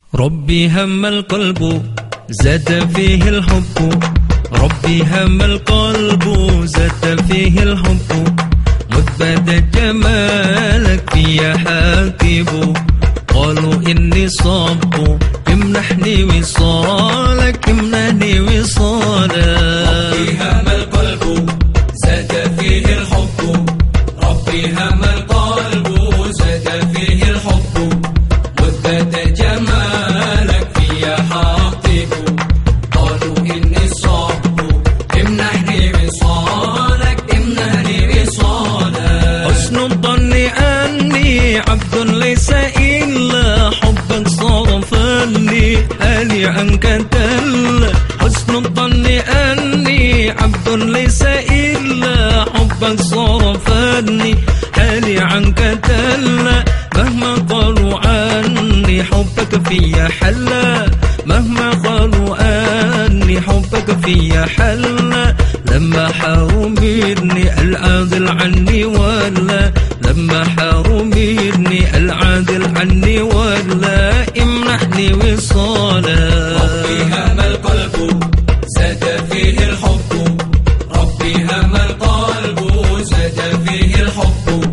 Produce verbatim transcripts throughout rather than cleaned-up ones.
ربي هم القلب زاد فيه الحب، ربي هم القلب زاد فيه الحب، مذ جمالك في حاكب، قالوا إني صب امنحني وصالك امنحني وصالك. ربي هم القلب زاد فيه الحب، ربي هم القلب زاد فيه الحب، مذ جمالك في حاطب، قالوا إني صب امنحني وصالك امنحني وصالك. حسن الظن أني عبد ليس إلا حبك صرفني حالي عنك تل. حسن الظن أني عبد ليس إلا حبك صرفني حالي عنك تل. مهما قالوا عني حبك في حلا، مهما قالوا عني حبك في حلا، لما حرمني العادل عني ولا، لما حرمني العادل عني ولا، امنحني وصالا. ربي هم القلب زاد فيه الحب، ربي هم القلب زاد فيه الحب،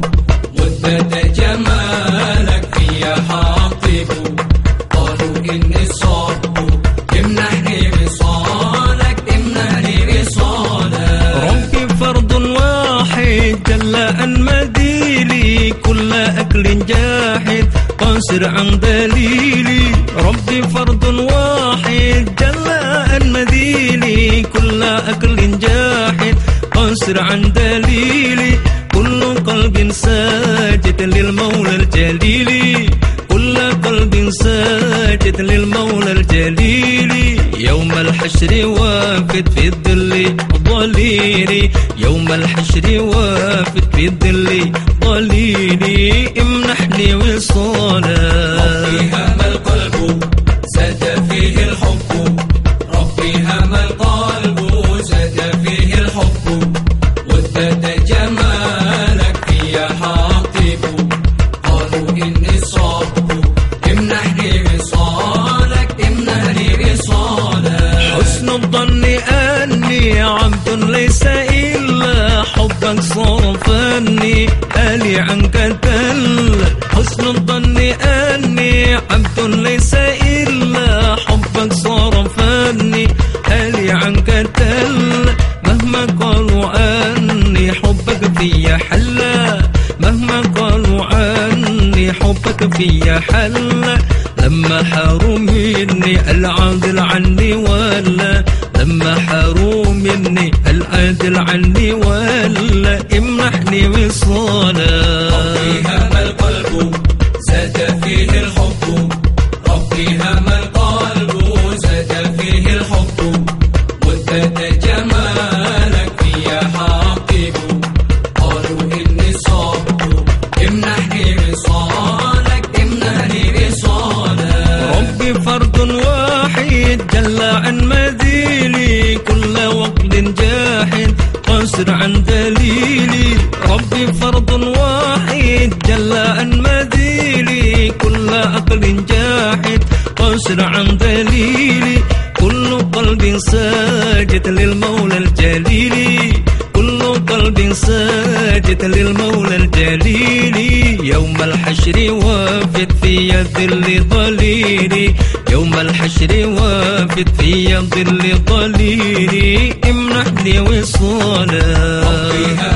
مذ جمالك في حاطب، قالوا إني صب امنحني وصالك امنحني وصالك. ربي فرد واحد جل عن مديلي، كل أكل جاحد قاصر عن دليلي. ربي فرد واحد جل عن مديلي، كل أكل جاحد قاصر عن دليلي. كل قلب ساجد للمولى الجليل، كل قلب ساجد للمولى الجليل. يوم الحشر وافد في الظل ظليلي، يوم الحشر وافد في الظل ظليلي، امنحني وصالا. ربي هم القلب زاد فيه الحب، ربي هم القلب زاد فيه الحب، مذ جمالك في حاطب، قالوا إني صب امنحني وصالك امنحني وصالك. حسن الظن أني عبد ليس إلا حبك صرفني حالي عنك تل. حسن الظن أني عبد ليس إلا حبك صرفني حالي عنك تل. مهما قالوا عني حبك في حلا، مهما قالوا عني حبك في حلا، لما حرمني العادل عني ولا، لما حرمني العادل عني ولا، امنحني وصالا. ربي هم القلب زاد فيه الحب، ربي هم القلب زاد فيه الحب، مذ جمالك في حاطب، قالوا إني صب امنحني وصالك امنحني وصالك. ربي فرد واحد جل عن مديلي، كل وقت جاحد قاصر عن دليلي. ربي فرد واحد جل عن مديلي، كل عقل جاحد قاصر عن دليلي. كل قلب ساجد للمولى الجليل، كل قلب ساجد للمولى الجليل. يوم الحشر وافد في ظل ظليلي، يوم الحشر وافد في ظل ظليلي، امنحني وصالا. ربي